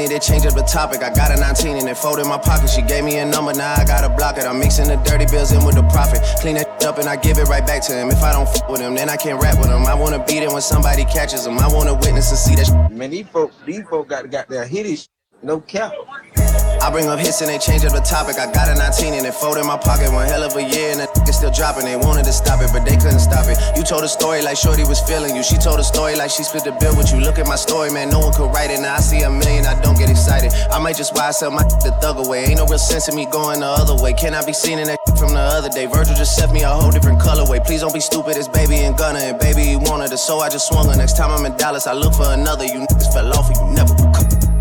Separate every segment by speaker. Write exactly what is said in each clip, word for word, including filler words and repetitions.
Speaker 1: they change up the topic. I got a nineteen and it folded in my pocket. She gave me a number, now I gotta block it. I'm mixing the dirty bills in with the profit. Clean that up and I give it right back to him. If I don't f with him, then I can't rap with him. I wanna beat it when somebody catches him. I wanna witness and see that sh-
Speaker 2: Man, these folk, these folk got, got their hitties, no cap.
Speaker 1: I bring up hits and they change up the topic. I got a nineteen and it folded in my pocket. One hell of a year and the nigga still dropping. They wanted to stop it, but they couldn't stop it. You told a story like Shorty was feeling you. She told a story like she split the bill with you. Look at my story, man, no one could write it. Now I see a million, I don't get excited. I might just wise up my the thug away. Ain't no real sense in me going the other way. Can I be seen in that from the other day? Virgil just set me a whole different colorway. Please don't be stupid, it's Baby and Gunna. And baby, he wanted it, so I just swung her. Next time I'm in Dallas, I look for another. You niggas fell off and you never recover.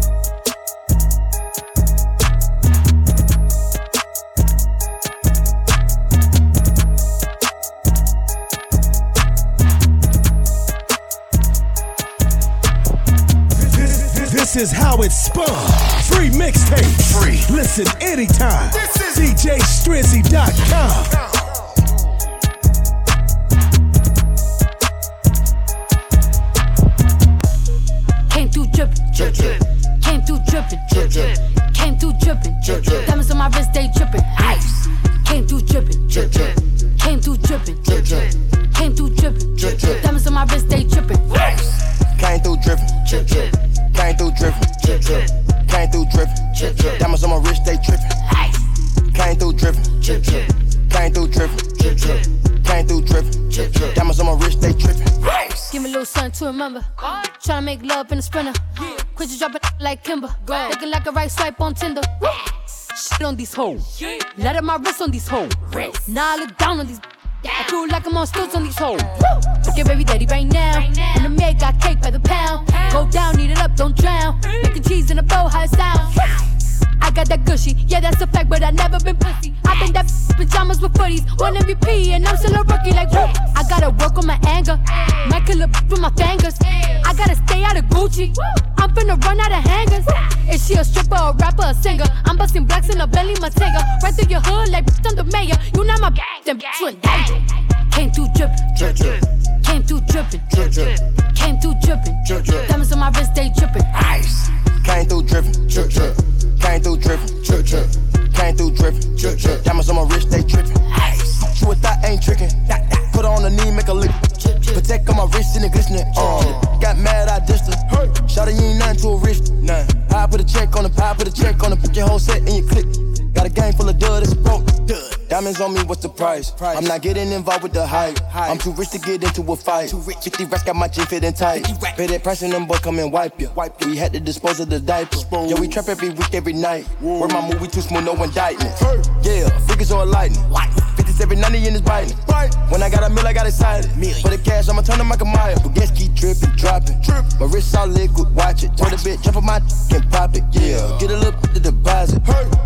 Speaker 3: This is how it's spun. Free mixtape. Free. Listen anytime. D J Strizzy dot com.
Speaker 4: Came through drippin', drip, drip. Came through drippin', drip, drip. Came through drippin', drip, drip. Diamonds on my wrist, they drippin'. Ice. Came through drippin', drip, drip. Came through drippin', drip, drip. Came through drippin', drip, drip. Diamonds on my wrist, they drippin'. Ice.
Speaker 1: Came through drippin', drip, drip. Came through drippin', drip, drip. Came through drippin', drip, drip. Diamonds on my wrist, they trippin'. Ice. Came through drippin', drip, drip. Came through drippin', drip, drip. Came through drippin', drip, drip. Diamonds on my wrist, they trippin'. Ice.
Speaker 4: Give me a little something to remember. Tryna make love in a sprinter. Quit you dropping like Kimber. Looking like a right swipe on Tinder. Shit on these hoes. Let up my wrist on these hoes. Now I look down on these. I feel like I'm on stilts on these hoes. Get baby daddy right now. And the maid got cake by the pound. Go down, eat it up, don't drown. Making cheese in a bow, how it sound. I got that gushy, yeah that's a fact, but I never been pussy. I been that pajamas with footies, one M V P and I'm still a rookie like whoop. I gotta work on my anger, might kill a with my fingers. I gotta stay out of Gucci, I'm finna run out of hangers. Is she a stripper, a rapper, a singer? I'm busting blacks in a belly, Matega. Right through your hood like I'm the mayor. You not my then bitch you in danger. Came through drippin', drip, drip. Came through drippin', drip, drip. Came through drippin', drip, drip. Diamonds on my wrist, they drippin'. Ice.
Speaker 1: Came through drippin', drip, drip. Came through drippin', drip, drip. Came through drippin', drip, drip. Diamonds on my wrist, they trippin'. Ice. True a thought ain't trickin'. Put her on the knee, make a lick. Protect on my wrist and it glistening. Uh, got mad, I dissed her. Shawty, you ain't nothing to a wrist. Nah. I put a check on the pie, put a check on the put your whole set in your click. Got a game full of dud, it's broke. Diamonds on me, what's the price? I'm not getting involved with the hype. I'm too rich to get into a fight. fifty racks got my jeans fitting tight. Pay that price and them boys come and wipe you. We had to dispose of the diaper. Yo, we trap every week, every night. Where my movie too smooth, no indictment. Yeah, figures or lightning. fifty-seven ninety in his biting. When I got a meal, I got excited. For the cash, I'ma turn to Michael Myers. But gas keep dripping, dropping. My wrist all liquid, watch it. Turn a bit, jump on my and pop it. Yeah, get a little bit to deposit.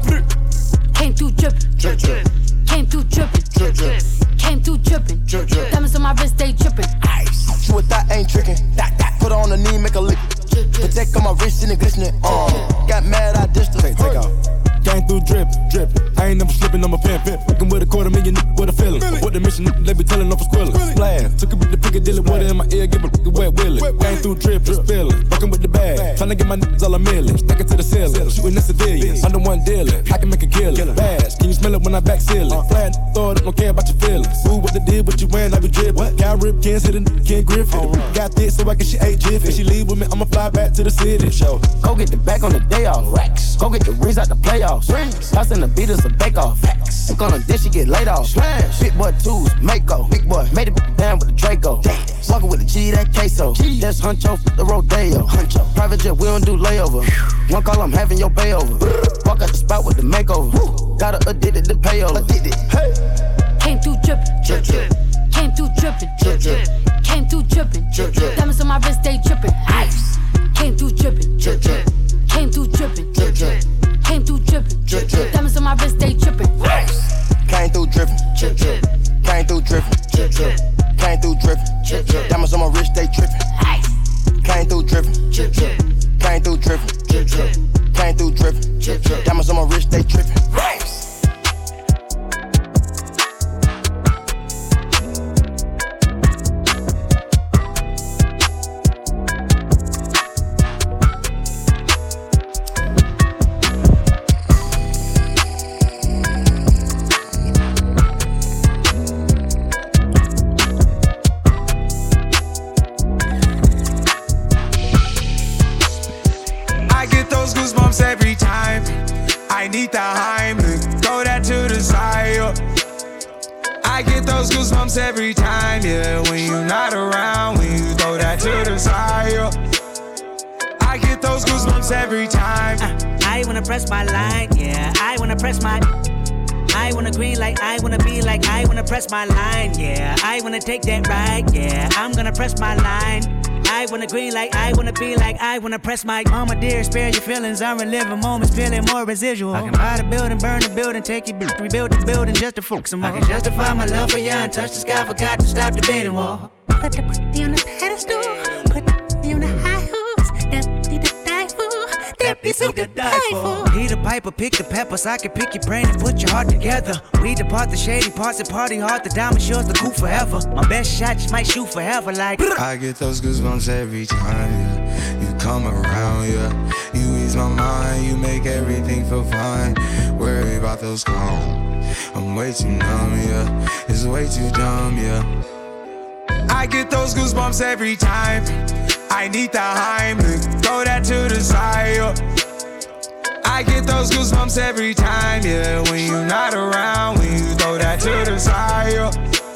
Speaker 4: Came through drippin', drip, drip. Came through drippin', drip, drip. Came through drippin', drip, drip. Diamonds on my wrist, they drippin'. Ice.
Speaker 1: True a thought ain't trickin'. Put her on the knee, make a lick. Protect on my wrist and it glistening. Uh, got mad, I dissed her.
Speaker 3: Take, take off. Came through drip, drip. I ain't never slipping, I'm a pimp, pimp. Fucking with a quarter million, with a feeling. What the mission, they be telling off a squiller. Splash, took a bit to Piccadilly, water in my ear, give a wet willy. Came through drip, just feeling. Fucking with the bag, trying to get my niggas all a million. Sticking to the ceiling, shooting the civilians. Under one dealer, I can make a killer. Bash, can you smell it when I back seal it? Flat, throw it, don't care about your feelings. Ooh, what they did, what you wearing, I be drippin'. Got rip, Ken's hitting, Ken Griffin. Got this, so I can she ate jiffy. If she leave with me, I'ma fly back to the city. Show.
Speaker 5: Go get the back on the day off. Racks. Go get the rings out the playoffs. Rings. Tossing the beaters a bake off. Facts. Look on the dish, she get laid off. Slash. Big boy twos, Mako. Big boy made it down with the Draco. Dance. Walking with the G, that queso. G. That's Huncho, the Rodeo. Huncho. Private jet, we don't do layover. One call, I'm having your bay over. Walk out the spot with the makeover. Woo. Got her addicted to payover. Addicted.
Speaker 4: Hey. Came through drippin', drip, drip. Came through drippin', drip, drip. Came through drippin', drip, drip. Diamonds on my wrist, they drippin'. Ice. Came through drippin', drip, drip. Came through drippin', drip, drip. Came through drippin', drip, drip. Diamonds on my wrist, they drippin'.
Speaker 1: Came through drippin', drip, drip. Came through drippin', drip, drip. Came through drippin', drip, drip. Diamonds on my wrist, they trippin'. Came through drippin', drip, drip. Came through drippin', drip, drip. Came through drippin', drip, drip. Diamonds on my wrist, they trippin'.
Speaker 6: goosebumps every time. I need the Heimlich, throw that to the side. I get those goosebumps every time, yeah. When you're not around, when you throw that to the side. I get those goosebumps every time.
Speaker 7: Uh, I wanna press my line, yeah. I wanna press my. I wanna green like I wanna be like I wanna press my line, yeah. I wanna take that ride, yeah. I'm gonna press my line. I wanna green like I wanna be like I wanna press my. Mama dear, spare your feelings. I'm reliving moments, feeling more residual. I can buy the building, burn the building, take it, rebuild the building just to focus some more. I can justify my love for you and touch the sky, forgot to stop the bidding war. Put the pussy on the pedestal, put the pussy on the high horse. That pussy to die for, that pussy to die for. He the piper, pick the peppers. I can pick your brain and put your heart together. We depart the shady parts and party hard. The diamond shows the cool forever. My best shot just might shoot forever like.
Speaker 6: I get those goosebumps every time, yeah. You come around, yeah. You ease my mind, you make everything feel fine. Worry about those calls. I'm way too numb, yeah. It's way too dumb, yeah. I get those goosebumps every time. I need the Heimlich, throw that to the side, yeah. I get those goosebumps every time, yeah. When you're not around, when you throw that to the side, yeah.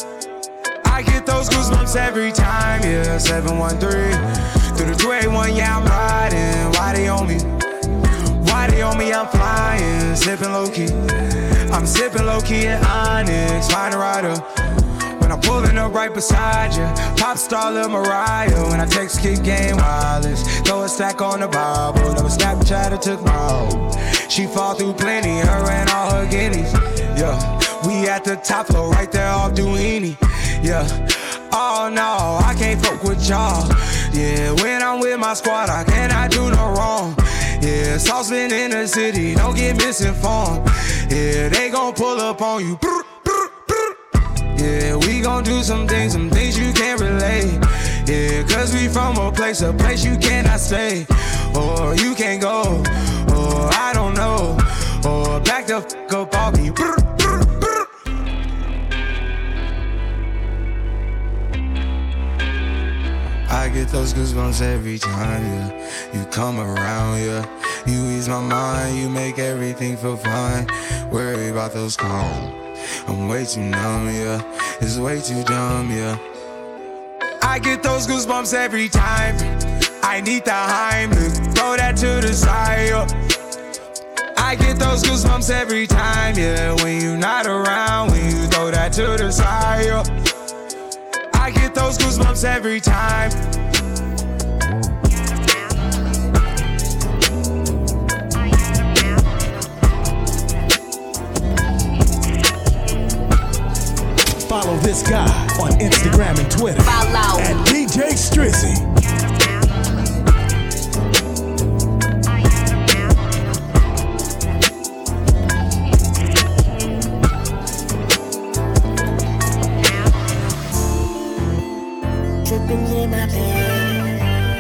Speaker 6: I get those goosebumps every time, yeah. seven one three through the two eight one, yeah, I'm riding. Why they on me? Why they on me? I'm flying, sipping low key. I'm sipping low key at Onyx, find a rider. When I'm pulling up right beside you, pop star Lil Mariah. When I text Kick Game Wireless, throw a stack on the Bible. Never Snapchat or took my hoe. She fall through plenty, her and all her guineas. Yeah, we at the top floor, right there off Duini. Yeah, oh no, I can't fuck with y'all. Yeah, when I'm with my squad, I cannot do no wrong. Yeah, saucepan in the city, don't get misinformed. Yeah, they gon' pull up on you. Yeah, we gon' do some things, some things you can't relate. Yeah, cause we from a place, a place you cannot stay. Or you can't go, or I don't know. Or back the f*** up off me. I get those goosebumps every time, yeah. You come around, yeah. You ease my mind, you make everything feel fine. Worry about those calls. I'm way too numb, yeah. It's way too dumb, yeah. I get those goosebumps every time. I need the Heimlich, throw that to the side, yeah. I get those goosebumps every time, yeah. When you're not around, when you throw that to the side, yeah. I get those goosebumps every time.
Speaker 8: Follow this guy on Instagram and Twitter Follow. At D J Strizzy.
Speaker 9: Dripping in my bed.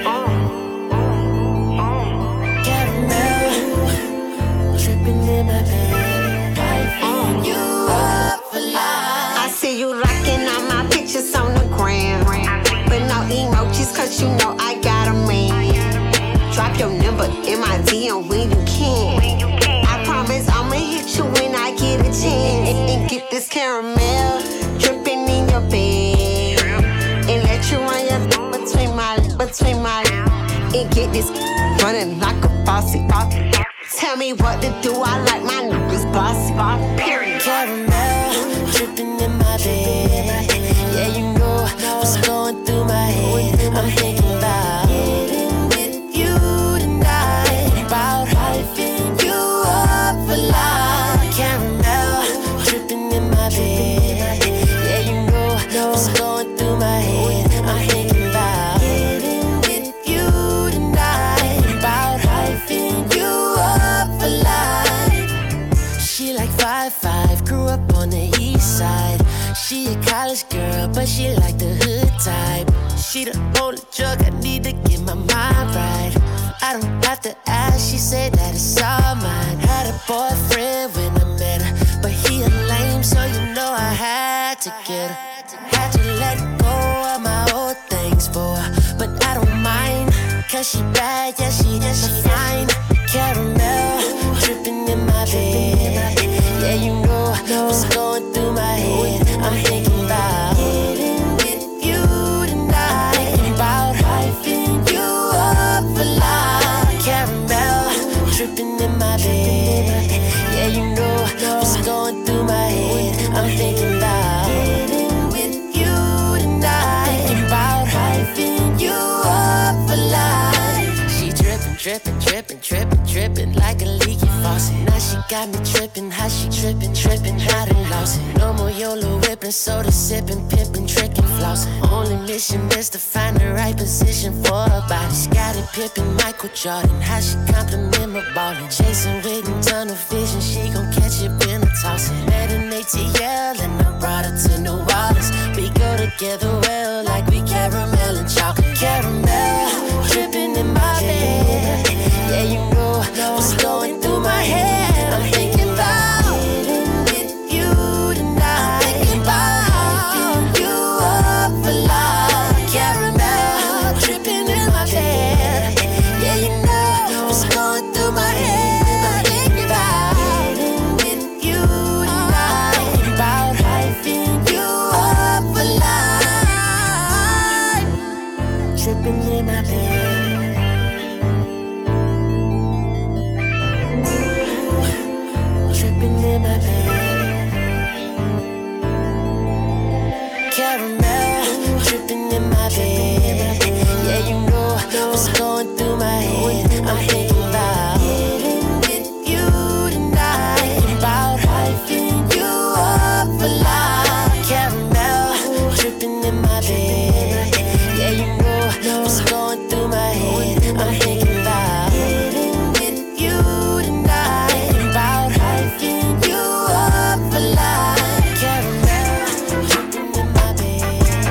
Speaker 9: Caramel. Dripping in my bed. I feel you up for life.
Speaker 10: I see you liking all my pictures on the gram. But no emojis, cause you know I got a man. Drop your number in my D M when you can. I promise I'ma hit you when I get a chance. And get this caramel dripping in your bed. And let you run your th- between my, between my. And get this running like a bossy. Tell me what to do, I like my niggas bossy. Period.
Speaker 9: Caramel dripping in my bed. Yeah, you know what's going through my head. I'm thinking about getting with you tonight. About hyping you up for life. Caramel dripping in my bed. Yeah, you know what's going through my head. I'm thinking about getting with you tonight. About hyping you up for life. She like five five, grew up on the east side. She a college girl, but she like the hood type. She the only drug I need to get my mind right. I don't have to ask, she said that it's all mine. Had a boyfriend when I met her, but he a lame, so you know I had to get her. Had to let go of my old things for her, but I don't mind, cause she bad, yeah she, yeah, she fine. Caramel drippin', drippin' like a leaky faucet. Now she got me trippin', how she trippin', trippin', I done lost it. No more YOLO whippin', soda sippin', pimpin', trickin', flossin'. Only mission is to find the right position for her body. Scottie Pippen, Michael Jordan, how she compliment my ballin'. Jason Witten, tunnel vision, she gon' catch it when I toss it. Met an A T L and I brought her to New Orleans. We go together well like we caramel and chocolate. Caramel, drippin' in my bed. Yeah, you know what's going through my head. I'm thinking about getting with you tonight. I'm thinking about you up for life. Caramel, drippin' in my bed. Yeah, you know what's going through my head. I'm thinking about getting with you tonight. I'm thinking about hyping you up for life. Drippin' in my bed. In my bed. Caramel dripping in my bed. Yeah, you know what's going through my head. I'm thinking about getting with you tonight. Thinking about hyping you up for life. Caramel dripping in my bed. Yeah, you know what's going through my head. I'm thinking about getting with you tonight. Thinking about hyping you up for life. Caramel dripping in my bed.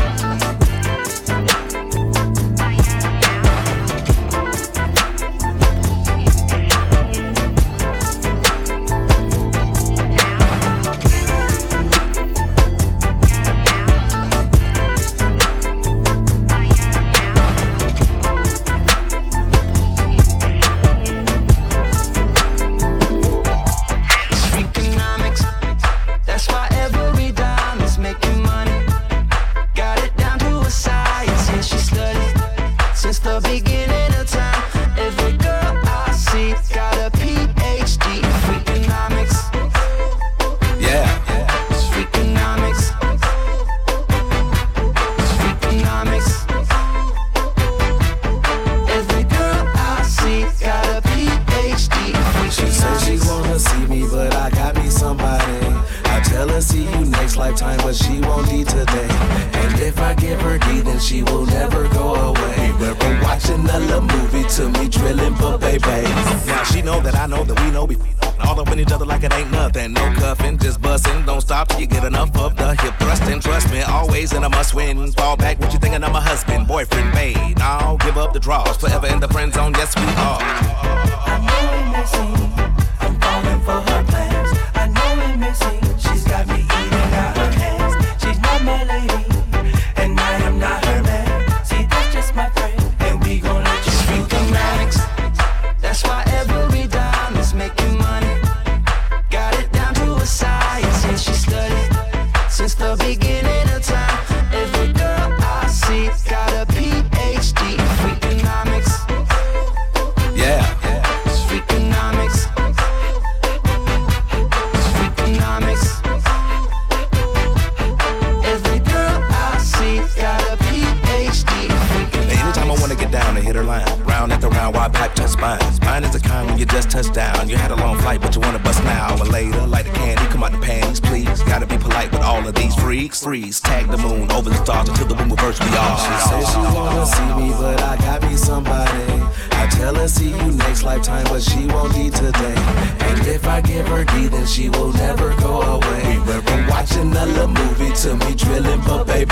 Speaker 11: Freeze, tag the moon over the stars until the moon reverse. We all.
Speaker 5: She says she wanna see me, but I got me somebody. I tell her see you next lifetime, but she won't be today. And if I give her D, then she will never go away. We went from watching a little movie to me drilling for baby.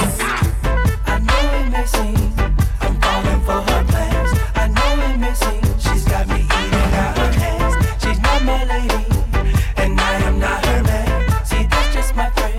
Speaker 12: I know it may seem I'm falling for her plans. I know it may seem she's got me eating out her hands. She's not my lady, and I am not her man. See, that's just my friend.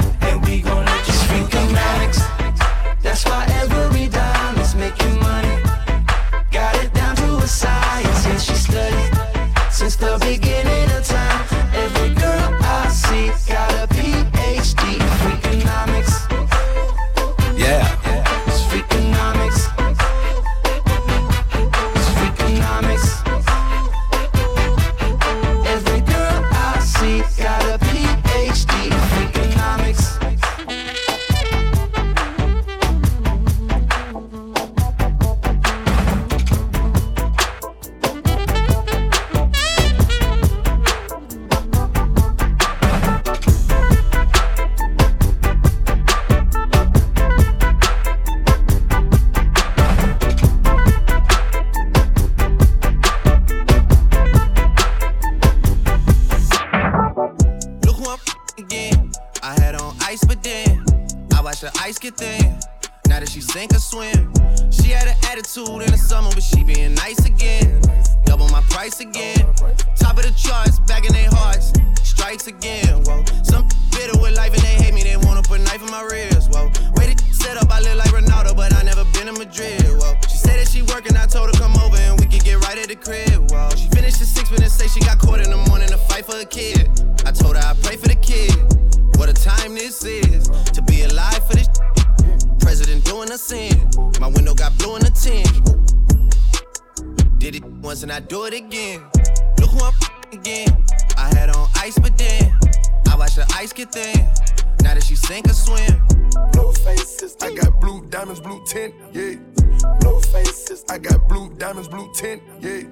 Speaker 6: That's why every dime is making money. Got it down to a science, and she studied since the beginning of time. Every girl I see got a P H D in Freakonomics.
Speaker 11: Yeah,
Speaker 6: it's Freakonomics. It's Freakonomics. Every girl I see got a P H D in Freakonomics.
Speaker 13: get thin. Now that she sink or swim. She had an attitude in the summer, but she being nice again. Double my price again. Top of the charts, back in their hearts. Strikes again, whoa. Some bitter with life and they hate me, they wanna put a knife in my ribs, whoa. Way to set up, I live like Ronaldo, but I never been in Madrid, whoa. She said that she working, I told her come over and we could get right at the crib, whoa. She finished the six minutes, say she got caught in the morning to fight for a kid. I told her I pray for the kid. What a time this is, to be alive for this. President doing a sin, my window got blue in the tin. Did it once and I do it again. Look who I'm again. I had on ice, but then I watched the ice get thin. Now that she sink or swim.
Speaker 14: Blue faces, I got blue diamonds, blue tint, yeah. Blue faces, I got blue diamonds, blue tint, yeah.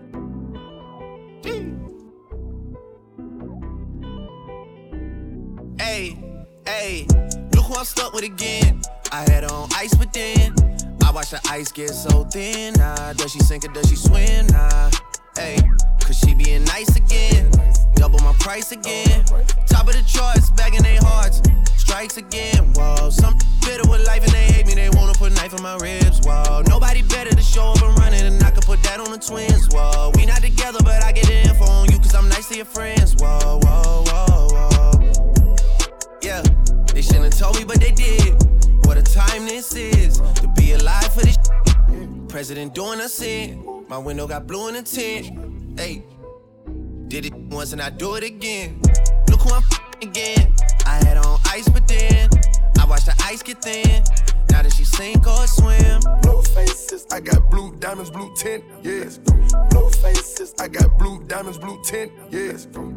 Speaker 13: Hey, hey, look who I'm stuck with again. I had on ice, but then I watched the ice get so thin. Nah, does she sink or does she swim? Nah, hey, cause she being nice again. Double my price again. Top of the charts, back in their hearts. Strikes again, whoa. Some bitter with life and they hate me, they wanna put a knife in my ribs, whoa. Nobody better to show up and run it, and I could put that on the twins, whoa. We not together, but I get the info on you, cause I'm nice to your friends, whoa, whoa, whoa, whoa. Yeah, they shouldn't have told me, but they did. What a time this is, to be alive for this. President doing a sin, my window got blue in the tint. Hey, did it once and I do it again. Look who I'm again. I had on ice, but then I watched the ice get thin. Now that she sink or swim.
Speaker 14: Blue faces, I got blue diamonds, blue tint, yeah. Blue faces, I got blue diamonds, blue tint, yeah.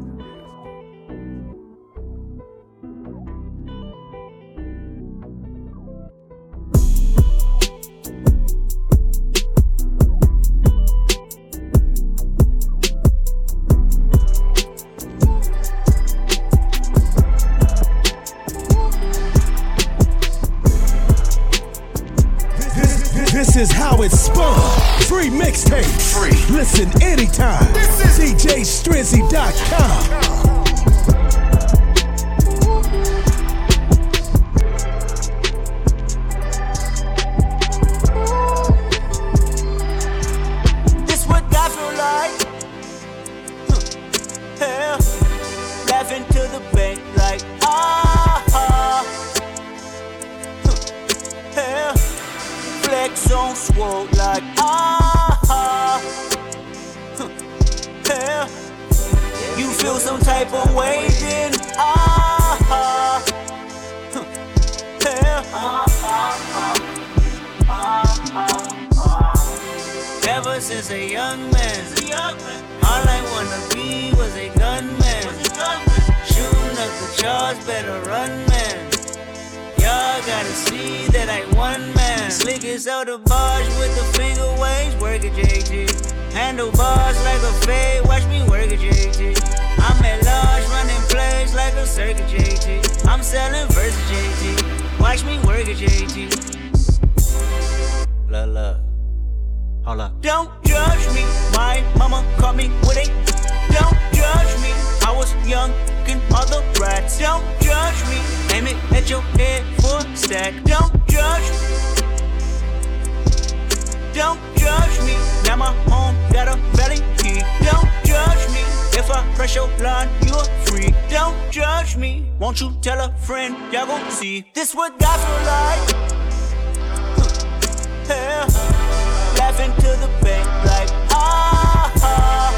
Speaker 8: This is how it's spun. Free mixtape. Free. Listen anytime. This is D J Strizzy dot com.
Speaker 15: This what God feel like. Huh. Yeah. Laughing to the bank like ah. ah. Huh. Yeah. Flex on swole like ah, ah. Huh. Yeah. You feel some type of way then ah, ah. Huh. Yeah. ah, ah, ah, ah, ah. Ever since a young man, all I wanna be was a gunman. Shooting up the charts, better run, man. Y'all gotta see that I one man. Slick as out the barge with the finger waves, work at J T. Handlebars like a fade, watch me work at J T. I'm at large, running plays like a circuit J T. I'm selling versus J T, watch me work at J T. Look, look, hold up. Don't judge me, my mama caught me with a. Don't judge me, I was young and mother brats. Don't judge me, aim it at your head for a stack. Don't judge me, don't judge me. Now my home got a valley key. Don't judge me, if I press your line, you're free. Don't judge me, won't you tell a friend, y'all gon' see. This what God feel like. Huh. Yeah. Laughing to the bank like ah, ah.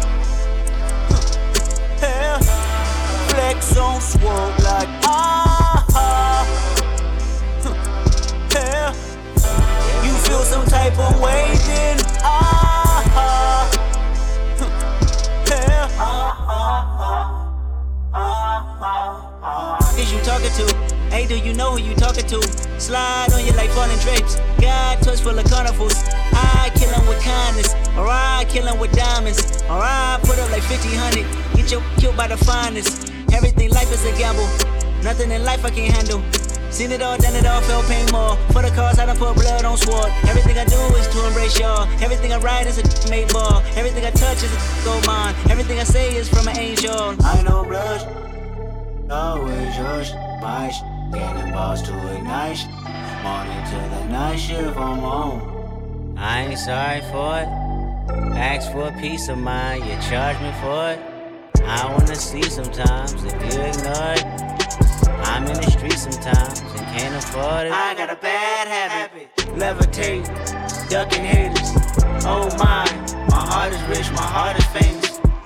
Speaker 15: Huh. Yeah. Flex on swole like ah, ah. Huh. Yeah. You feel some type of way then ah, ah. Huh. Yeah. ah, ah, ah, ah, ah. Is you talking to? Hey, do you know who you talking to? Slide on you like falling drapes. God touch full of carnivals. I kill him with kindness, or I kill him with diamonds, or I put up like fifty hundred. Get your killed by the finest. Everything life is a gamble. Nothing in life I can't handle. Seen it all, done it all, felt pain more. For the cause I done put blood on sword. Everything I do is to embrace y'all. Everything I write is a made ball. Everything I touch is a gold mine. Everything I say is from an angel. I know blood, always yours, my Cannonballs to ignite. Morning to the night shift, I'm on. I ain't sorry for it. Ask for a peace of mind, you charge me for it. I wanna see sometimes if you ignore it. I'm in the street sometimes and can't afford it. I got a bad habit, levitate, ducking haters. Oh my, my heart is rich, my heart is famous.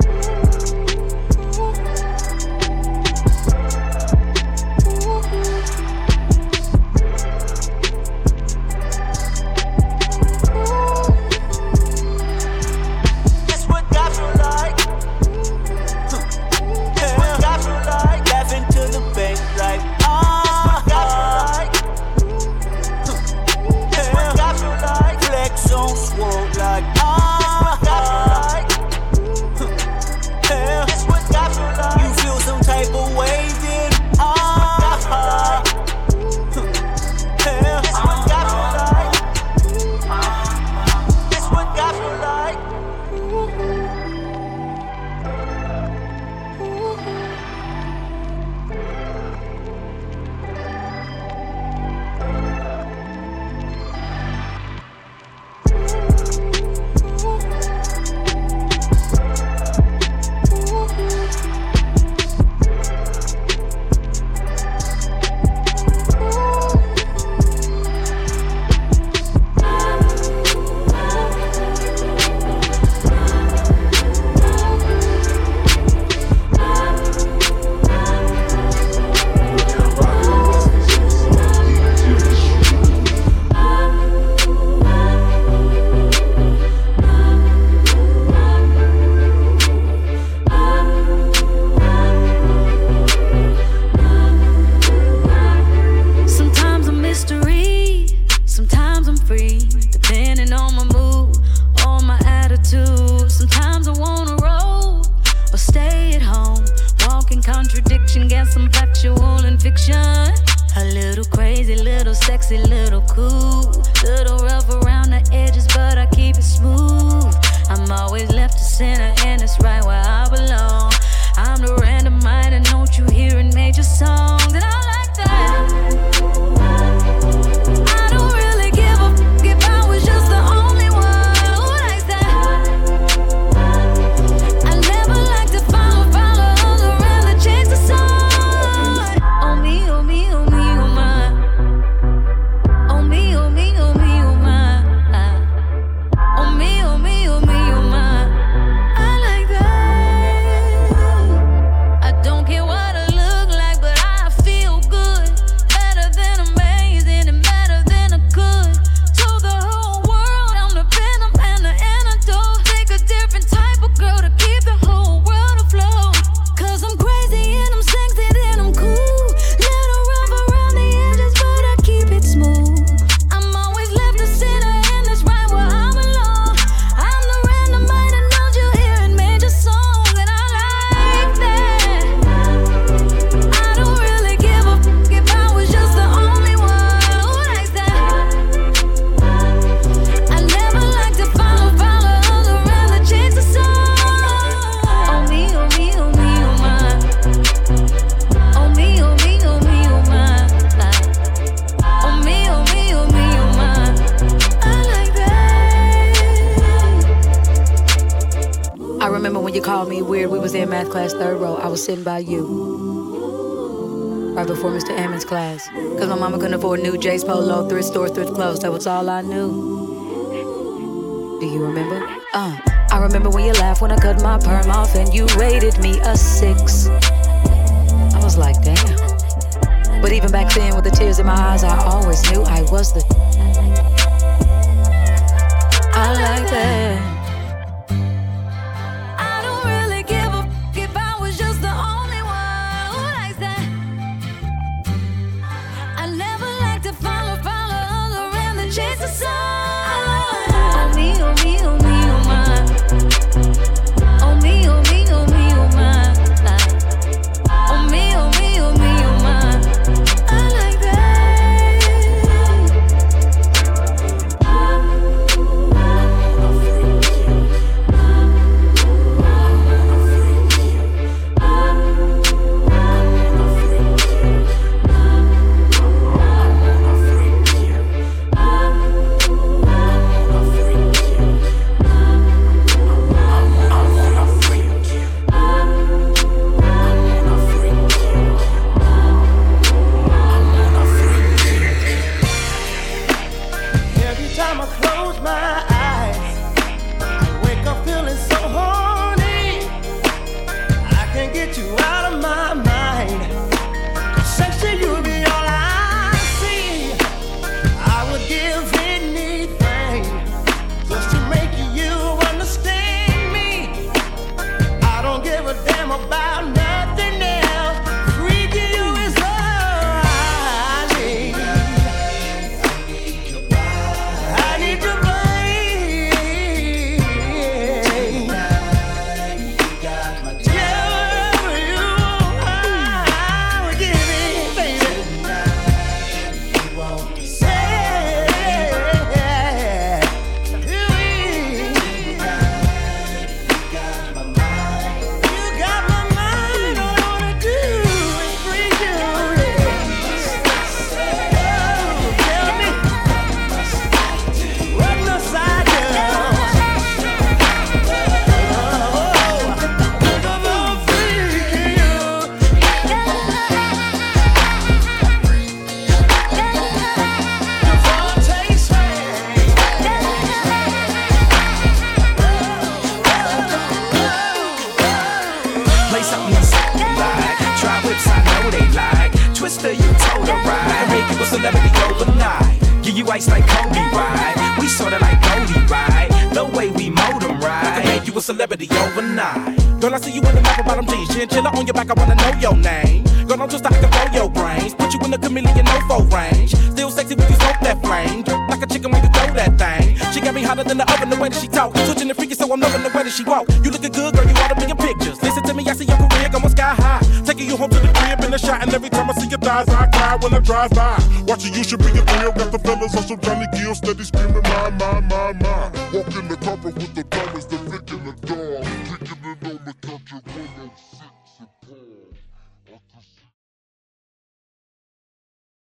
Speaker 16: Sitting by you right before Mister Ammons' class, cause my mama couldn't afford new J's Polo, thrift store, thrift clothes. That was all I knew. Do you remember? Uh, I remember when you laughed when I cut my perm off and you rated me a six. I was like, damn. But even back then, with the tears in my eyes, I always knew I was the. I like that.
Speaker 9: Freak.
Speaker 12: get you out of my mind. Sex to you be all I see. I would give anything just to make you understand me. I don't give a damn about nothing else. Freaking you is all I need. I need your body.
Speaker 11: Twister, you told her right. Make you a celebrity overnight. Give you ice like Kobe, right? We sorta like Cody, right? The way we mold them, right? Make you a celebrity overnight. Girl, I see you in the map about them jeans. Chinchilla on your back, I wanna know your name. Girl, I'm just like to blow your brains. Put you in the chameleon no-fo range. Still sexy when you smoke that flame. Drip like a chicken when you throw that thing. She got me hotter than the oven, the way that she talk. Switching the freaky, so I'm loving the way that she walk. You looking good, girl, you oughta be in pictures. Listen to me, I see your career going sky high. Taking you home to the crib in the shot, and every time I see your thighs, I cry when I drive by. Watching you should be a thrill. Got the fellas on some Johnny Gill, steady screaming, my, my, my, my. Walk in the cover with the diamonds, the Vic and the dog. Kicking it on the country one oh six.